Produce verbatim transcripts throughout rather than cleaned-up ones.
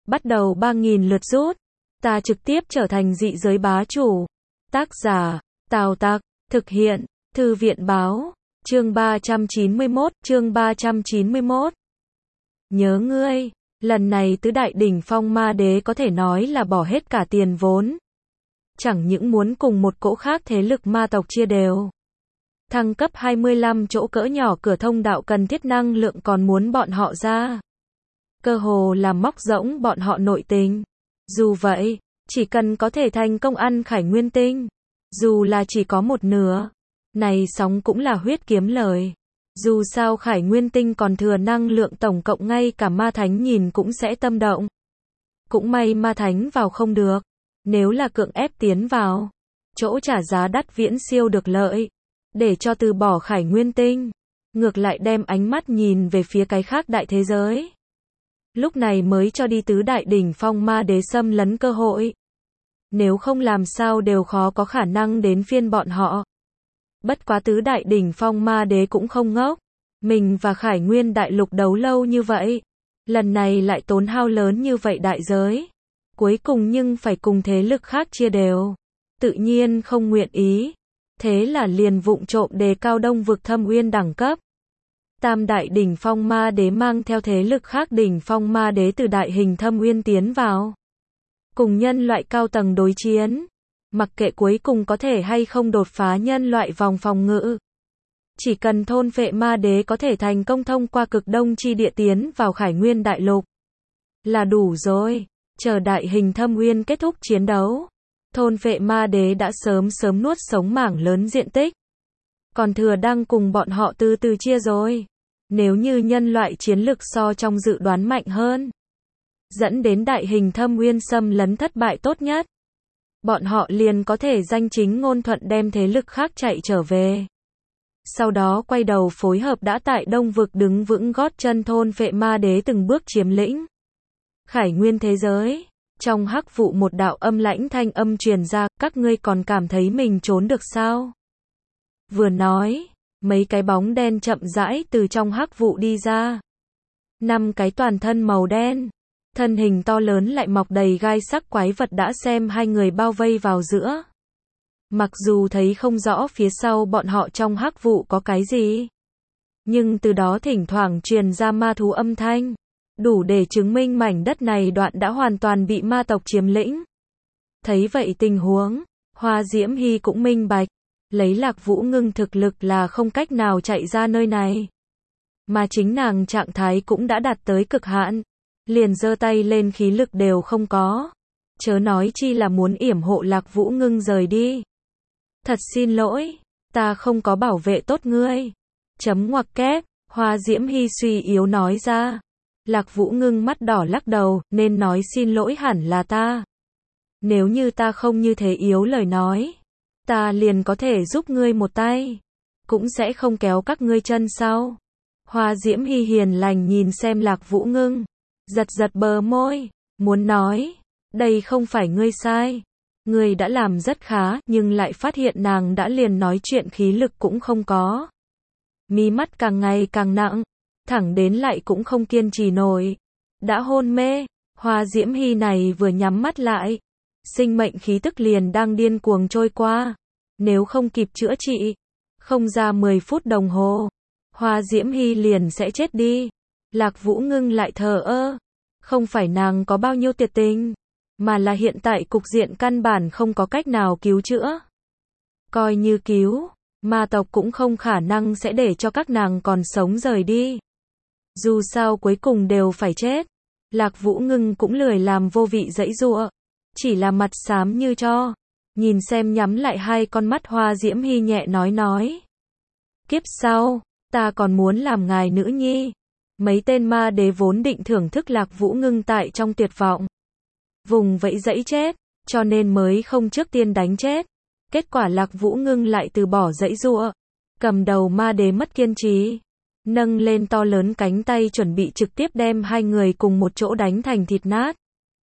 bắt đầu ba nghìn lượt rút. Ta trực tiếp trở thành dị giới bá chủ. Tác giả, Tào Tặc, thực hiện, Thư viện báo, chương ba trăm chín mươi mốt, chương ba trăm chín mươi mốt. Nhớ ngươi, lần này tứ đại đỉnh phong ma đế có thể nói là bỏ hết cả tiền vốn. Chẳng những muốn cùng một cỗ khác thế lực ma tộc chia đều. Thăng cấp hai mươi lăm chỗ cỡ nhỏ cửa thông đạo cần thiết năng lượng còn muốn bọn họ ra. Cơ hồ là móc rỗng bọn họ nội tình. Dù vậy, chỉ cần có thể thành công ăn khải nguyên tinh, dù là chỉ có một nửa, này sóng cũng là huyết kiếm lời. Dù sao khải nguyên tinh còn thừa năng lượng tổng cộng ngay cả ma thánh nhìn cũng sẽ tâm động. Cũng may ma thánh vào không được. Nếu là cưỡng ép tiến vào, chỗ trả giá đắt viễn siêu được lợi. Để cho từ bỏ khải nguyên tinh, ngược lại đem ánh mắt nhìn về phía cái khác đại thế giới. Lúc này mới cho đi tứ đại đỉnh phong ma đế xâm lấn cơ hội. Nếu không làm sao đều khó có khả năng đến phiên bọn họ. Bất quá tứ đại đỉnh phong ma đế cũng không ngốc. Mình và khải nguyên đại lục đấu lâu như vậy. Lần này lại tốn hao lớn như vậy đại giới. Cuối cùng nhưng phải cùng thế lực khác chia đều. Tự nhiên không nguyện ý. Thế là liền vụng trộm đề cao đông vực thâm uyên đẳng cấp. Tam đại đỉnh phong ma đế mang theo thế lực khác đỉnh phong ma đế từ đại hình thâm uyên tiến vào. Cùng nhân loại cao tầng đối chiến. Mặc kệ cuối cùng có thể hay không đột phá nhân loại vòng phòng ngự. Chỉ cần thôn phệ ma đế có thể thành công thông qua cực đông chi địa tiến vào khải nguyên đại lục. Là đủ rồi. Chờ đại hình thâm uyên kết thúc chiến đấu. Thôn phệ ma đế đã sớm sớm nuốt sống mảng lớn diện tích. Còn thừa đang cùng bọn họ từ từ chia rồi. Nếu như nhân loại chiến lực so trong dự đoán mạnh hơn, dẫn đến đại hình thâm uyên xâm lấn thất bại tốt nhất, bọn họ liền có thể danh chính ngôn thuận đem thế lực khác chạy trở về. Sau đó quay đầu phối hợp đã tại đông vực đứng vững gót chân thôn phệ ma đế từng bước chiếm lĩnh khải nguyên thế giới. Trong hắc vụ một đạo âm lãnh thanh âm truyền ra, các ngươi còn cảm thấy mình trốn được sao? Vừa nói, mấy cái bóng đen chậm rãi từ trong hắc vụ đi ra. Năm cái toàn thân màu đen, thân hình to lớn lại mọc đầy gai sắc quái vật đã xem hai người bao vây vào giữa. Mặc dù thấy không rõ phía sau bọn họ trong hắc vụ có cái gì, nhưng từ đó thỉnh thoảng truyền ra ma thú âm thanh. Đủ để chứng minh mảnh đất này đoạn đã hoàn toàn bị ma tộc chiếm lĩnh. Thấy vậy tình huống, Hoa Diễm Hy cũng minh bạch. Lấy Lạc Vũ Ngưng thực lực là không cách nào chạy ra nơi này. Mà chính nàng trạng thái cũng đã đạt tới cực hạn. Liền giơ tay lên khí lực đều không có. Chớ nói chi là muốn yểm hộ Lạc Vũ Ngưng rời đi. Thật xin lỗi, ta không có bảo vệ tốt ngươi. Chấm ngoặc kép, Hoa Diễm Hy suy yếu nói ra. Lạc Vũ Ngưng mắt đỏ lắc đầu, nên nói xin lỗi hẳn là ta. Nếu như ta không như thế yếu lời nói, ta liền có thể giúp ngươi một tay, cũng sẽ không kéo các ngươi chân sau. Hoa Diễm Hy hiền lành nhìn xem Lạc Vũ Ngưng, giật giật bờ môi, muốn nói, đây không phải ngươi sai. Ngươi đã làm rất khá, nhưng lại phát hiện nàng đã liền nói chuyện khí lực cũng không có. Mí mắt càng ngày càng nặng. Thẳng đến lại cũng không kiên trì nổi. Đã hôn mê, Hoa Diễm Hy này vừa nhắm mắt lại. Sinh mệnh khí tức liền đang điên cuồng trôi qua. Nếu không kịp chữa trị, không ra mười phút đồng hồ, Hoa Diễm Hy liền sẽ chết đi. Lạc Vũ Ngưng lại thờ ơ. Không phải nàng có bao nhiêu tuyệt tình, mà là hiện tại cục diện căn bản không có cách nào cứu chữa. Coi như cứu, ma tộc cũng không khả năng sẽ để cho các nàng còn sống rời đi. Dù sao cuối cùng đều phải chết. Lạc Vũ Ngưng cũng lười làm vô vị dãy giụa, chỉ là mặt xám như tro. Nhìn xem nhắm lại hai con mắt Hoa Diễm Hy nhẹ nói nói. Kiếp sau, ta còn muốn làm ngài nữ nhi. Mấy tên ma đế vốn định thưởng thức Lạc Vũ Ngưng tại trong tuyệt vọng. Vùng vẫy dãy chết, cho nên mới không trước tiên đánh chết. Kết quả Lạc Vũ Ngưng lại từ bỏ dãy giụa. Cầm đầu ma đế mất kiên trì. Nâng lên to lớn cánh tay chuẩn bị trực tiếp đem hai người cùng một chỗ đánh thành thịt nát.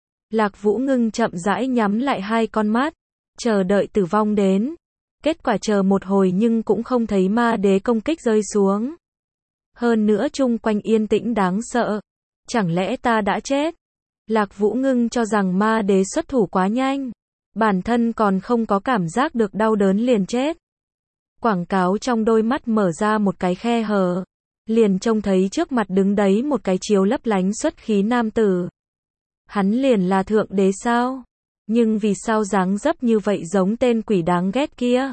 Lạc Vũ Ngưng chậm rãi nhắm lại hai con mắt, chờ đợi tử vong đến. Kết quả chờ một hồi nhưng cũng không thấy ma đế công kích rơi xuống. Hơn nữa chung quanh yên tĩnh đáng sợ. Chẳng lẽ ta đã chết? Lạc Vũ Ngưng cho rằng ma đế xuất thủ quá nhanh, bản thân còn không có cảm giác được đau đớn liền chết. Quảng cáo trong đôi mắt mở ra một cái khe hở, liền trông thấy trước mặt đứng đấy một cái chiếu lấp lánh xuất khí nam tử. Hắn liền là thượng đế sao? Nhưng vì sao dáng dấp như vậy giống tên quỷ đáng ghét kia?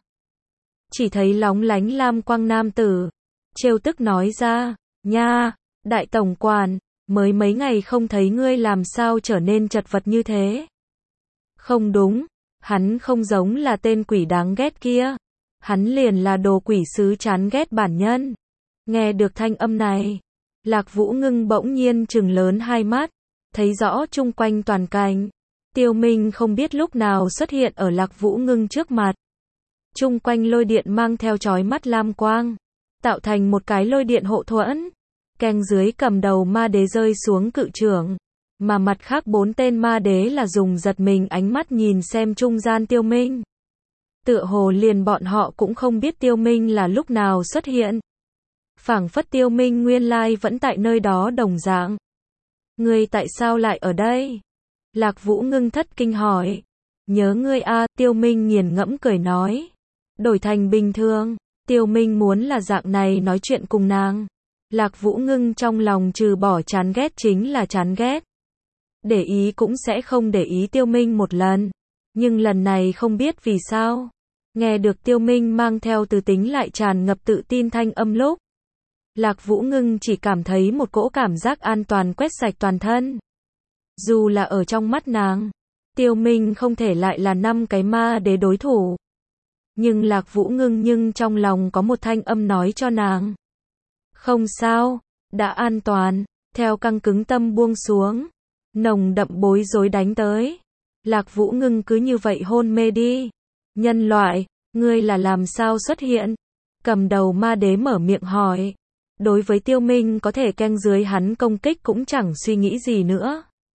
Chỉ thấy lóng lánh lam quang nam tử, trêu tức nói ra, nha, đại tổng quản, mới mấy ngày không thấy ngươi làm sao trở nên chật vật như thế? Không đúng, hắn không giống là tên quỷ đáng ghét kia, hắn liền là đồ quỷ sứ chán ghét bản nhân. Nghe được thanh âm này, Lạc Vũ Ngưng bỗng nhiên trừng lớn hai mắt, thấy rõ chung quanh toàn cảnh. Tiêu Minh không biết lúc nào xuất hiện ở Lạc Vũ Ngưng trước mặt. Chung quanh lôi điện mang theo chói mắt lam quang, tạo thành một cái lôi điện hộ thuẫn. Keng dưới cầm đầu ma đế rơi xuống cự trưởng, mà mặt khác bốn tên ma đế là dùng giật mình ánh mắt nhìn xem trung gian Tiêu Minh. Tựa hồ liền bọn họ cũng không biết Tiêu Minh là lúc nào xuất hiện. Phảng phất Tiêu Minh nguyên lai vẫn tại nơi đó đồng dạng. Ngươi tại sao lại ở đây? Lạc Vũ Ngưng thất kinh hỏi. Nhớ ngươi a, Tiêu Minh nghiền ngẫm cười nói. Đổi thành bình thường, Tiêu Minh muốn là dạng này nói chuyện cùng nàng. Lạc Vũ Ngưng trong lòng trừ bỏ chán ghét chính là chán ghét. Để ý cũng sẽ không để ý Tiêu Minh một lần. Nhưng lần này không biết vì sao. Nghe được Tiêu Minh mang theo từ tính lại tràn ngập tự tin thanh âm lúc. Lạc Vũ Ngưng chỉ cảm thấy một cỗ cảm giác an toàn quét sạch toàn thân. Dù là ở trong mắt nàng, Tiêu Minh không thể lại là năm cái ma đế đối thủ. Nhưng Lạc Vũ Ngưng nhưng trong lòng có một thanh âm nói cho nàng. Không sao, đã an toàn, theo căng cứng tâm buông xuống. Nồng đậm bối rối đánh tới. Lạc Vũ Ngưng cứ như vậy hôn mê đi. Nhân loại, ngươi là làm sao xuất hiện? Cầm đầu ma đế mở miệng hỏi. Đối với Tiêu Minh có thể keng dưới hắn công kích cũng chẳng suy nghĩ gì nữa.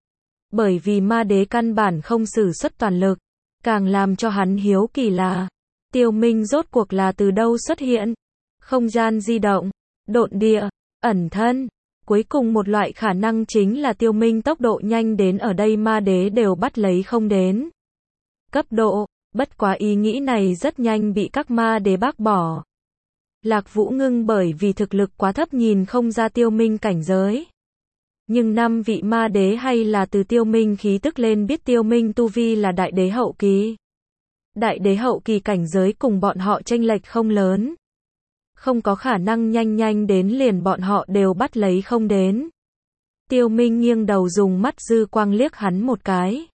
Bởi vì ma đế căn bản không sử xuất toàn lực. Càng làm cho hắn hiếu kỳ là Tiêu Minh rốt cuộc là từ đâu xuất hiện? Không gian di động, độn địa, ẩn thân. Cuối cùng một loại khả năng chính là Tiêu Minh tốc độ nhanh đến ở đây ma đế đều bắt lấy không đến. Cấp độ, bất quá ý nghĩ này rất nhanh bị các ma đế bác bỏ. Lạc Vũ Ngưng bởi vì thực lực quá thấp nhìn không ra Tiêu Minh cảnh giới. Nhưng năm vị ma đế hay là từ Tiêu Minh khí tức lên biết Tiêu Minh tu vi là đại đế hậu kỳ. Đại đế hậu kỳ cảnh giới cùng bọn họ chênh lệch không lớn. Không có khả năng nhanh nhanh đến liền bọn họ đều bắt lấy không đến. Tiêu Minh nghiêng đầu dùng mắt dư quang liếc hắn một cái.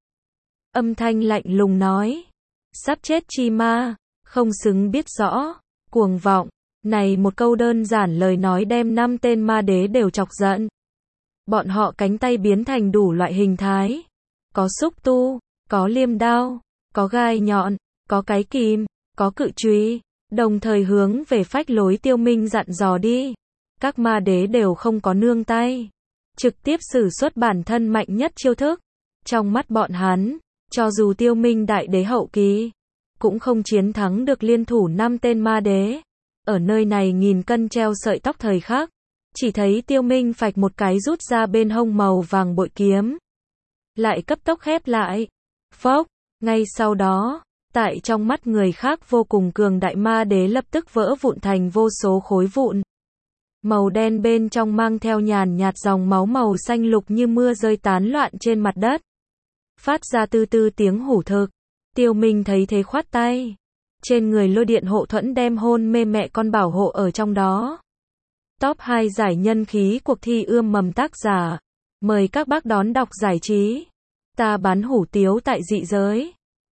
Âm thanh lạnh lùng nói. Sắp chết chi ma, không xứng biết rõ, cuồng vọng. Này một câu đơn giản lời nói đem năm tên ma đế đều chọc giận. Bọn họ cánh tay biến thành đủ loại hình thái. Có xúc tu, có liêm đao, có gai nhọn, có cái kìm, có cự chùy, đồng thời hướng về phách lối Tiêu Minh dặn dò đi. Các ma đế đều không có nương tay, trực tiếp sử xuất bản thân mạnh nhất chiêu thức. Trong mắt bọn hắn, cho dù Tiêu Minh đại đế hậu kỳ, cũng không chiến thắng được liên thủ năm tên ma đế. Ở nơi này nghìn cân treo sợi tóc thời khắc, chỉ thấy Tiêu Minh phạch một cái rút ra bên hông màu vàng bội kiếm. Lại cấp tốc khép lại. Phốc, ngay sau đó, tại trong mắt người khác vô cùng cường đại ma đế lập tức vỡ vụn thành vô số khối vụn. Màu đen bên trong mang theo nhàn nhạt dòng máu màu xanh lục như mưa rơi tán loạn trên mặt đất. Phát ra tư tư tiếng hủ thực. Tiêu Minh thấy thế khoát tay. Trên người lôi điện hộ thuẫn đem hôn mê mẹ con bảo hộ ở trong đó. Top hai giải nhân khí cuộc thi ươm mầm tác giả. Mời các bác đón đọc giải trí. Ta bán hủ tiếu tại dị giới.